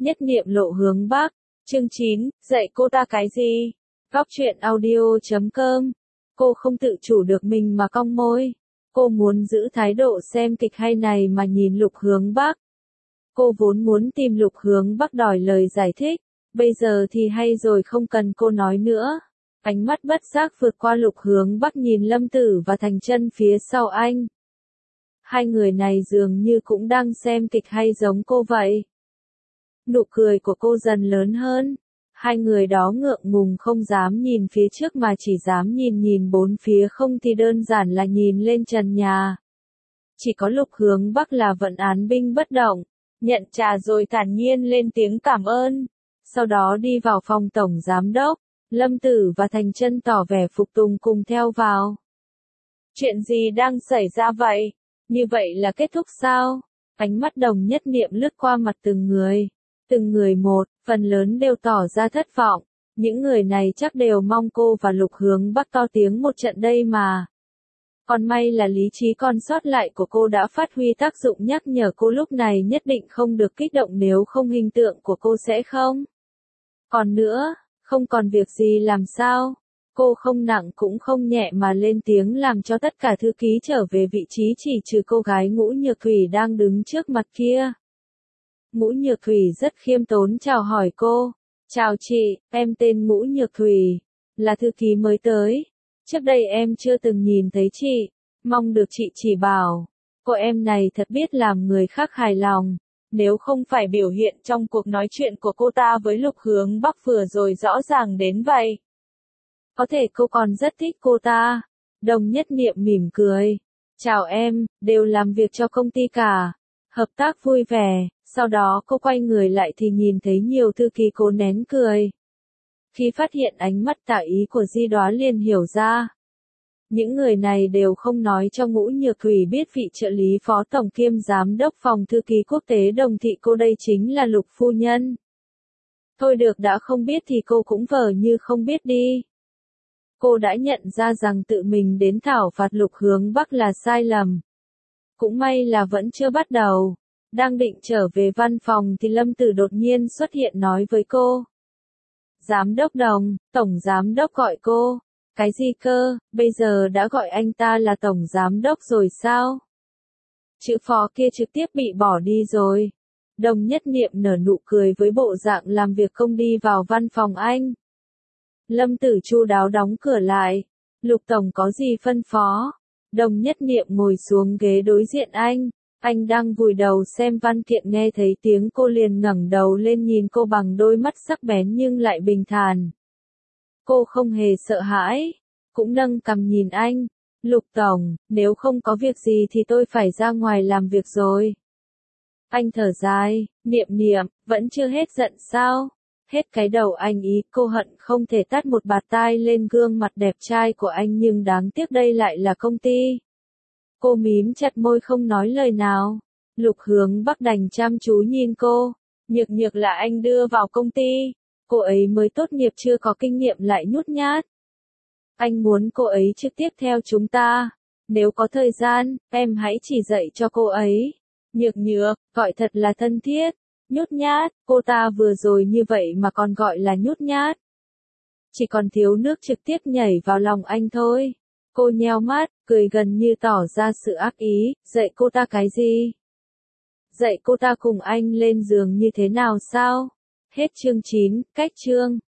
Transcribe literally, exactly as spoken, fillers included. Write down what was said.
Nhất niệm lộ hướng Bắc. Chương chín, dạy cô ta cái gì? Góc truyện audio chấm com. Cô không tự chủ được mình mà cong môi. Cô muốn giữ thái độ xem kịch hay này mà nhìn Lục Hướng Bắc. Cô vốn muốn tìm Lục Hướng Bắc đòi lời giải thích. Bây giờ thì hay rồi, không cần cô nói nữa. Ánh mắt bất giác vượt qua Lục Hướng Bắc nhìn Lâm Tử và Thành Chân phía sau anh. Hai người này dường như cũng đang xem kịch hay giống cô vậy. Nụ cười của cô dần lớn hơn. Hai người đó ngượng ngùng không dám nhìn phía trước mà chỉ dám nhìn nhìn bốn phía, không thì đơn giản là nhìn lên trần nhà. Chỉ có Lục Hướng Bắc là vẫn án binh bất động, nhận trà rồi thản nhiên lên tiếng cảm ơn. Sau đó đi vào phòng tổng giám đốc, Lâm Tử và Thành Chân tỏ vẻ phục tùng cùng theo vào. Chuyện gì đang xảy ra vậy? Như vậy là kết thúc sao? Ánh mắt Đồng Nhất Niệm lướt qua mặt từng người. Từng người một, phần lớn đều tỏ ra thất vọng. Những người này chắc đều mong cô và Lục Hướng Bắc to tiếng một trận đây mà. Còn may là lý trí còn sót lại của cô đã phát huy tác dụng, nhắc nhở cô lúc này nhất định không được kích động, nếu không hình tượng của cô sẽ không. Còn nữa, không còn việc gì làm sao? Cô không nặng cũng không nhẹ mà lên tiếng làm cho tất cả thư ký trở về vị trí, chỉ trừ cô gái Ngũ Nhược Thủy đang đứng trước mặt kia. Ngũ Nhược Thủy rất khiêm tốn chào hỏi cô. Chào chị, em tên Ngũ Nhược Thủy, là thư ký mới tới. Trước đây em chưa từng nhìn thấy chị, mong được chị chỉ bảo. Cô em này thật biết làm người khác hài lòng. Nếu không phải biểu hiện trong cuộc nói chuyện của cô ta với Lục Hướng Bắc vừa rồi rõ ràng đến vậy. Có thể cô còn rất thích cô ta. Đồng Nhất Niệm mỉm cười. Chào em, đều làm việc cho công ty cả. Hợp tác vui vẻ. Sau đó cô quay người lại thì nhìn thấy nhiều thư ký cố nén cười. Khi phát hiện ánh mắt tả ý của Di Đoá liền hiểu ra. Những người này đều không nói cho Ngũ Nhược Thủy biết vị trợ lý phó tổng kiêm giám đốc phòng thư ký quốc tế Đồng thị cô đây chính là Lục phu nhân. Thôi được, đã không biết thì cô cũng vờ như không biết đi. Cô đã nhận ra rằng tự mình đến thảo phạt Lục Hướng Bắc là sai lầm. Cũng may là vẫn chưa bắt đầu. Đang định trở về văn phòng thì Lâm Tử đột nhiên xuất hiện nói với cô. Giám đốc Đồng, tổng giám đốc gọi cô. Cái gì cơ, bây giờ đã gọi anh ta là tổng giám đốc rồi sao? Chữ phó kia trực tiếp bị bỏ đi rồi. Đồng Nhất Niệm nở nụ cười với bộ dạng làm việc không đi vào văn phòng anh. Lâm Tử chu đáo đóng cửa lại. Lục tổng có gì phân phó? Đồng Nhất Niệm ngồi xuống ghế đối diện anh. Anh đang vùi đầu xem văn kiện, nghe thấy tiếng cô liền ngẩng đầu lên nhìn cô bằng đôi mắt sắc bén nhưng lại bình thản. Cô không hề sợ hãi, cũng nâng cằm nhìn anh. Lục tổng, nếu không có việc gì thì tôi phải ra ngoài làm việc rồi. Anh thở dài, Niệm Niệm, vẫn chưa hết giận sao? Hết cái đầu anh ý, cô hận không thể tát một bạt tai lên gương mặt đẹp trai của anh, nhưng đáng tiếc đây lại là công ty. Cô mím chặt môi không nói lời nào. Lục Hướng Bắc đành chăm chú nhìn cô. Nhược Nhược là anh đưa vào công ty. Cô ấy mới tốt nghiệp chưa có kinh nghiệm lại nhút nhát. Anh muốn cô ấy trực tiếp theo chúng ta. Nếu có thời gian, em hãy chỉ dạy cho cô ấy. Nhược Nhược, gọi thật là thân thiết. Nhút nhát, cô ta vừa rồi như vậy mà còn gọi là nhút nhát. Chỉ còn thiếu nước trực tiếp nhảy vào lòng anh thôi. Cô nheo mắt, cười gần như tỏ ra sự ác ý. Dạy cô ta cái gì? Dạy cô ta cùng anh lên giường như thế nào sao? Hết chương chín, cách chương.